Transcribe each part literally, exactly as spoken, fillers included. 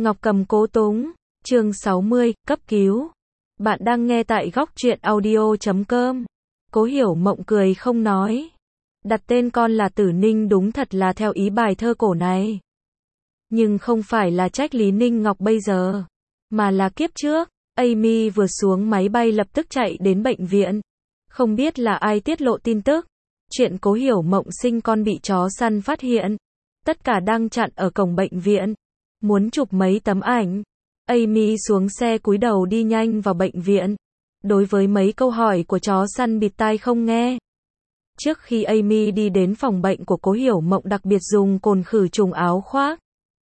Ngọc Cầm Cố Túng, chương sáu mươi, cấp cứu. Bạn đang nghe tại góc truyện audio chấm com. Cố Hiểu Mộng cười không nói. Đặt tên con là Tử Ninh đúng thật là theo ý bài thơ cổ này. Nhưng không phải là trách Lý Ninh Ngọc bây giờ, mà là kiếp trước. Amy vừa xuống máy bay lập tức chạy đến bệnh viện. Không biết là ai tiết lộ tin tức. Chuyện Cố Hiểu Mộng sinh con bị chó săn phát hiện. Tất cả đang chặn ở cổng bệnh viện. Muốn chụp mấy tấm ảnh. Amy xuống xe cúi đầu đi nhanh vào bệnh viện. Đối với mấy câu hỏi của chó săn bịt tai không nghe. Trước khi Amy đi đến phòng bệnh của Cố Hiểu Mộng đặc biệt dùng cồn khử trùng áo khoác.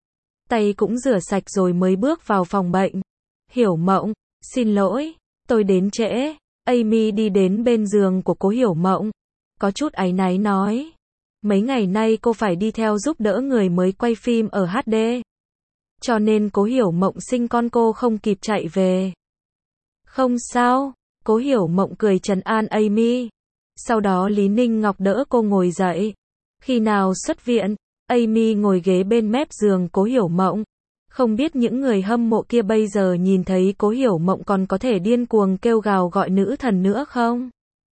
Tay cũng rửa sạch rồi mới bước vào phòng bệnh. Hiểu Mộng, xin lỗi, tôi đến trễ. Amy đi đến bên giường của Cố Hiểu Mộng. Có chút áy náy nói. Mấy ngày nay cô phải đi theo giúp đỡ người mới quay phim ở hát đê. Cho nên Cố Hiểu Mộng sinh con cô không kịp chạy về. Không sao, Cố Hiểu Mộng cười trấn an Amy. Sau đó Lý Ninh Ngọc đỡ cô ngồi dậy. Khi nào xuất viện, Amy ngồi ghế bên mép giường Cố Hiểu Mộng. Không biết những người hâm mộ kia bây giờ nhìn thấy Cố Hiểu Mộng còn có thể điên cuồng kêu gào gọi nữ thần nữa không?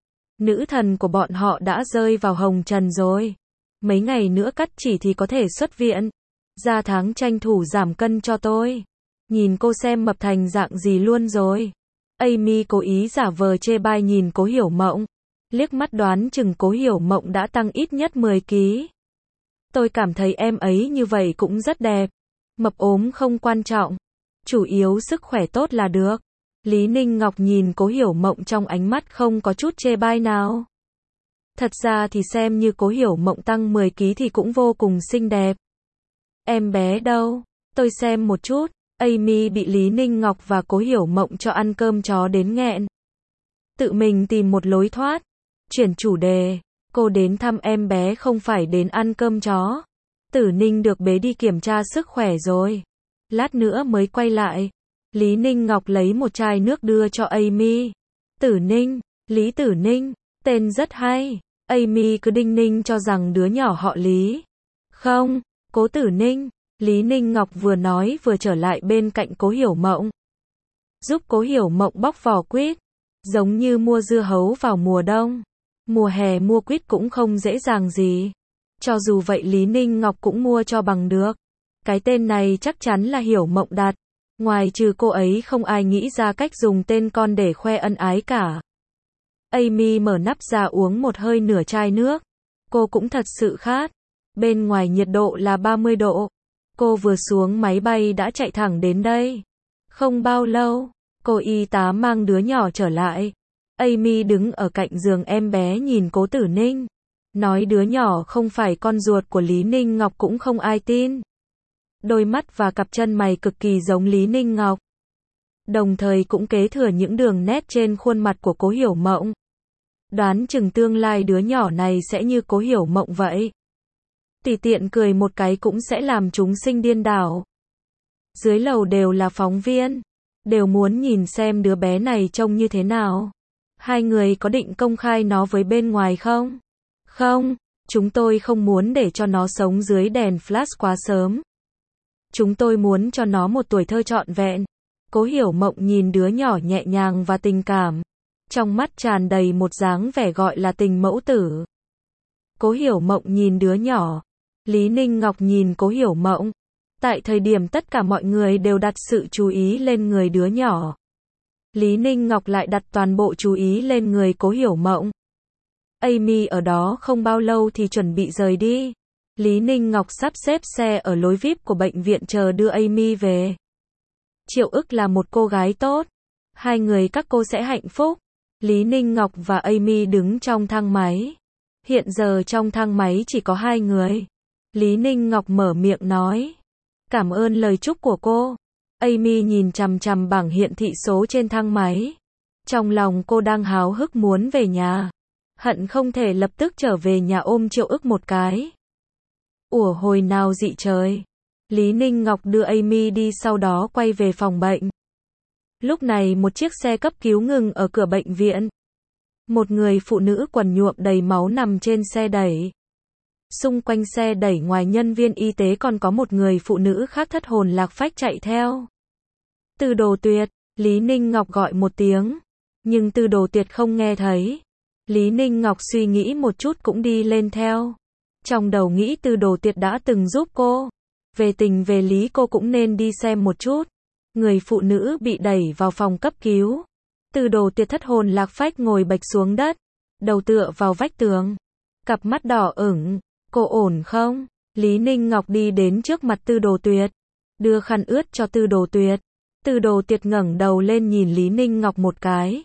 Nữ thần của bọn họ đã rơi vào hồng trần rồi. Mấy ngày nữa cắt chỉ thì có thể xuất viện. Ra tháng tranh thủ giảm cân cho tôi. Nhìn cô xem mập thành dạng gì luôn rồi. Amy cố ý giả vờ chê bai nhìn Cố Hiểu Mộng. Liếc mắt đoán chừng Cố Hiểu Mộng đã tăng ít nhất mười ki lô gam. Tôi cảm thấy em ấy như vậy cũng rất đẹp. Mập ốm không quan trọng. Chủ yếu sức khỏe tốt là được. Lý Ninh Ngọc nhìn Cố Hiểu Mộng trong ánh mắt không có chút chê bai nào. Thật ra thì xem như Cố Hiểu Mộng tăng mười ki lô gam thì cũng vô cùng xinh đẹp. Em bé đâu? Tôi xem một chút. Amy bị Lý Ninh Ngọc và Cố Hiểu Mộng cho ăn cơm chó đến nghẹn. Tự mình tìm một lối thoát. Chuyển chủ đề. Cô đến thăm em bé không phải đến ăn cơm chó. Tử Ninh được bế đi kiểm tra sức khỏe rồi. Lát nữa mới quay lại. Lý Ninh Ngọc lấy một chai nước đưa cho Amy. Tử Ninh, Lý Tử Ninh, tên rất hay. Amy cứ đinh ninh cho rằng đứa nhỏ họ Lý. Không, Cố Tử Ninh. Lý Ninh Ngọc vừa nói vừa trở lại bên cạnh Cố Hiểu Mộng. Giúp Cố Hiểu Mộng bóc vỏ quýt. Giống như mua dưa hấu vào mùa đông. Mùa hè mua quýt cũng không dễ dàng gì. Cho dù vậy Lý Ninh Ngọc cũng mua cho bằng được. Cái tên này chắc chắn là Hiểu Mộng đặt. Ngoài trừ cô ấy không ai nghĩ ra cách dùng tên con để khoe ân ái cả. Amy mở nắp ra uống một hơi nửa chai nước. Cô cũng thật sự khát. Bên ngoài nhiệt độ là ba mươi độ. Cô vừa xuống máy bay đã chạy thẳng đến đây. Không bao lâu, cô y tá mang đứa nhỏ trở lại. Amy đứng ở cạnh giường em bé nhìn Cố Tử Ninh. Nói đứa nhỏ không phải con ruột của Lý Ninh Ngọc cũng không ai tin. Đôi mắt và cặp chân mày cực kỳ giống Lý Ninh Ngọc. Đồng thời cũng kế thừa những đường nét trên khuôn mặt của Cố Hiểu Mộng. Đoán chừng tương lai đứa nhỏ này sẽ như Cố Hiểu Mộng vậy. Tùy tiện cười một cái cũng sẽ làm chúng sinh điên đảo. Dưới lầu đều là phóng viên. Đều muốn nhìn xem đứa bé này trông như thế nào. Hai người có định công khai nó với bên ngoài không? Không, chúng tôi không muốn để cho nó sống dưới đèn flash quá sớm. Chúng tôi muốn cho nó một tuổi thơ trọn vẹn. Cố Hiểu Mộng nhìn đứa nhỏ nhẹ nhàng và tình cảm. Trong mắt tràn đầy một dáng vẻ gọi là tình mẫu tử. Cố Hiểu Mộng nhìn đứa nhỏ. Lý Ninh Ngọc nhìn Cố Hiểu Mộng. Tại thời điểm tất cả mọi người đều đặt sự chú ý lên người đứa nhỏ. Lý Ninh Ngọc lại đặt toàn bộ chú ý lên người Cố Hiểu Mộng. Amy ở đó không bao lâu thì chuẩn bị rời đi. Lý Ninh Ngọc sắp xếp xe ở lối vi ai pi của bệnh viện chờ đưa Amy về. Triệu Ức là một cô gái tốt. Hai người các cô sẽ hạnh phúc. Lý Ninh Ngọc và Amy đứng trong thang máy. Hiện giờ trong thang máy chỉ có hai người. Lý Ninh Ngọc mở miệng nói. Cảm ơn lời chúc của cô. Amy nhìn chằm chằm bảng hiển thị số trên thang máy. Trong lòng cô đang háo hức muốn về nhà. Hận không thể lập tức trở về nhà ôm Triệu Ức một cái. Ủa hồi nào dị trời. Lý Ninh Ngọc đưa Amy đi sau đó quay về phòng bệnh. Lúc này một chiếc xe cấp cứu ngừng ở cửa bệnh viện. Một người phụ nữ quần nhuộm đầy máu nằm trên xe đẩy. Xung quanh xe đẩy ngoài nhân viên y tế còn có một người phụ nữ khác thất hồn lạc phách chạy theo. Từ Đồ Tuyệt, Lý Ninh Ngọc gọi một tiếng, nhưng Từ Đồ Tuyệt không nghe thấy. Lý Ninh Ngọc suy nghĩ một chút cũng đi lên theo. Trong đầu nghĩ Từ Đồ Tuyệt đã từng giúp cô. Về tình về lý cô cũng nên đi xem một chút. Người phụ nữ bị đẩy vào phòng cấp cứu. Từ Đồ Tuyệt thất hồn lạc phách ngồi bạch xuống đất, đầu tựa vào vách tường, cặp mắt đỏ ửng. Cô ổn không? Lý Ninh Ngọc đi đến trước mặt Từ Đồ Tuyệt, đưa khăn ướt cho Từ Đồ Tuyệt. Từ Đồ Tuyệt ngẩng đầu lên nhìn Lý Ninh Ngọc một cái.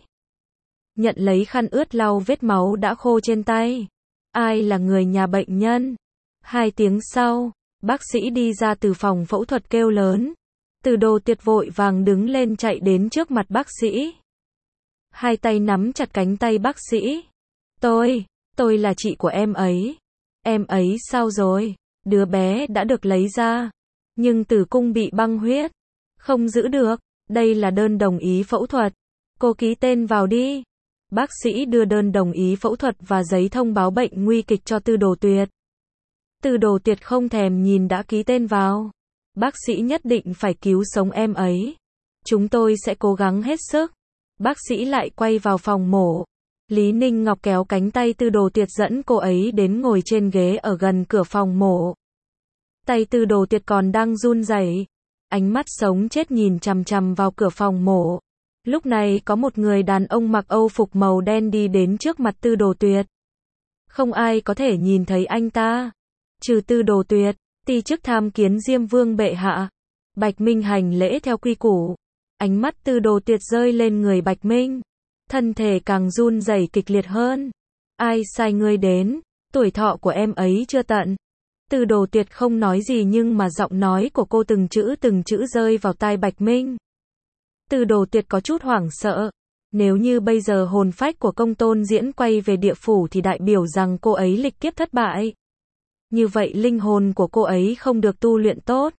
Nhận lấy khăn ướt lau vết máu đã khô trên tay. Ai là người nhà bệnh nhân? Hai tiếng sau, bác sĩ đi ra từ phòng phẫu thuật kêu lớn. Từ Đồ Tuyệt vội vàng đứng lên chạy đến trước mặt bác sĩ. Hai tay nắm chặt cánh tay bác sĩ. Tôi, tôi là chị của em ấy. Em ấy sao rồi? Đứa bé đã được lấy ra, nhưng tử cung bị băng huyết, không giữ được. Đây là đơn đồng ý phẫu thuật. Cô ký tên vào đi. Bác sĩ đưa đơn đồng ý phẫu thuật và giấy thông báo bệnh nguy kịch cho Từ Đồ Tuyệt. Từ Đồ Tuyệt không thèm nhìn đã ký tên vào. Bác sĩ nhất định phải cứu sống em ấy. Chúng tôi sẽ cố gắng hết sức. Bác sĩ lại quay vào phòng mổ. Lý Ninh Ngọc kéo cánh tay Từ Đồ Tuyệt dẫn cô ấy đến ngồi trên ghế ở gần cửa phòng mổ. Tay Từ Đồ Tuyệt còn đang run rẩy, ánh mắt sống chết nhìn chằm chằm vào cửa phòng mổ. Lúc này có một người đàn ông mặc âu phục màu đen đi đến trước mặt Từ Đồ Tuyệt. Không ai có thể nhìn thấy anh ta, trừ Từ Đồ Tuyệt. Ti chức tham kiến Diêm Vương bệ hạ. Bạch Minh hành lễ theo quy củ. Ánh mắt Từ Đồ Tuyệt rơi lên người Bạch Minh. Thân thể càng run rẩy kịch liệt hơn. Ai sai ngươi đến? Tuổi thọ của em ấy chưa tận. Từ Đồ Tuyệt không nói gì nhưng mà giọng nói của cô từng chữ từng chữ rơi vào tai Bạch Minh. Từ Đồ Tuyệt có chút hoảng sợ. Nếu như bây giờ hồn phách của Công Tôn Diễn quay về địa phủ thì đại biểu rằng cô ấy lịch kiếp thất bại. Như vậy linh hồn của cô ấy không được tu luyện tốt,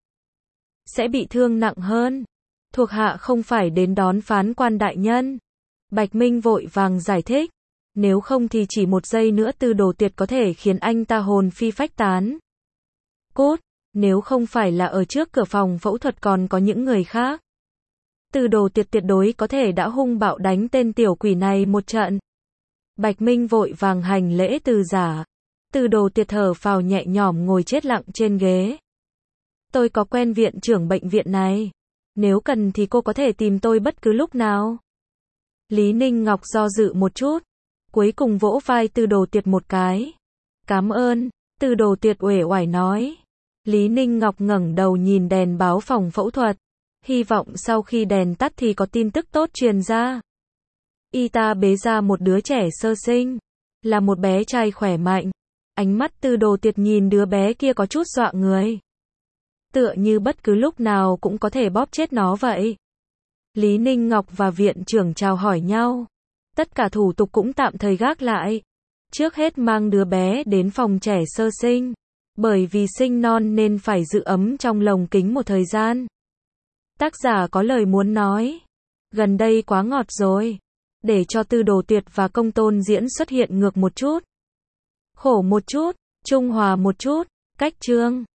sẽ bị thương nặng hơn. Thuộc hạ không phải đến đón phán quan đại nhân. Bạch Minh vội vàng giải thích. Nếu không thì chỉ một giây nữa Từ Đồ Tuyệt có thể khiến anh ta hồn phi phách tán. Cốt, nếu không phải là ở trước cửa phòng phẫu thuật còn có những người khác, Từ Đồ Tuyệt tuyệt đối có thể đã hung bạo đánh tên tiểu quỷ này một trận. Bạch Minh vội vàng hành lễ từ giả. Từ Đồ Tuyệt thở phào nhẹ nhõm ngồi chết lặng trên ghế. Tôi có quen viện trưởng bệnh viện này. Nếu cần thì cô có thể tìm tôi bất cứ lúc nào. Lý Ninh Ngọc do dự một chút, cuối cùng vỗ vai Từ Đồ Tuyệt một cái. Cảm ơn, Từ Đồ Tuyệt uể oải nói. Lý Ninh Ngọc ngẩng đầu nhìn đèn báo phòng phẫu thuật. Hy vọng sau khi đèn tắt thì có tin tức tốt truyền ra. Y ta bế ra một đứa trẻ sơ sinh, là một bé trai khỏe mạnh. Ánh mắt Từ Đồ Tuyệt nhìn đứa bé kia có chút dọa người. Tựa như bất cứ lúc nào cũng có thể bóp chết nó vậy. Lý Ninh Ngọc và viện trưởng chào hỏi nhau. Tất cả thủ tục cũng tạm thời gác lại. Trước hết mang đứa bé đến phòng trẻ sơ sinh. Bởi vì sinh non nên phải giữ ấm trong lồng kính một thời gian. Tác giả có lời muốn nói. Gần đây quá ngọt rồi. Để cho Từ Đồ Tuyệt và Công Tôn Diễn xuất hiện ngược một chút. Khổ một chút, trung hòa một chút, cách chương.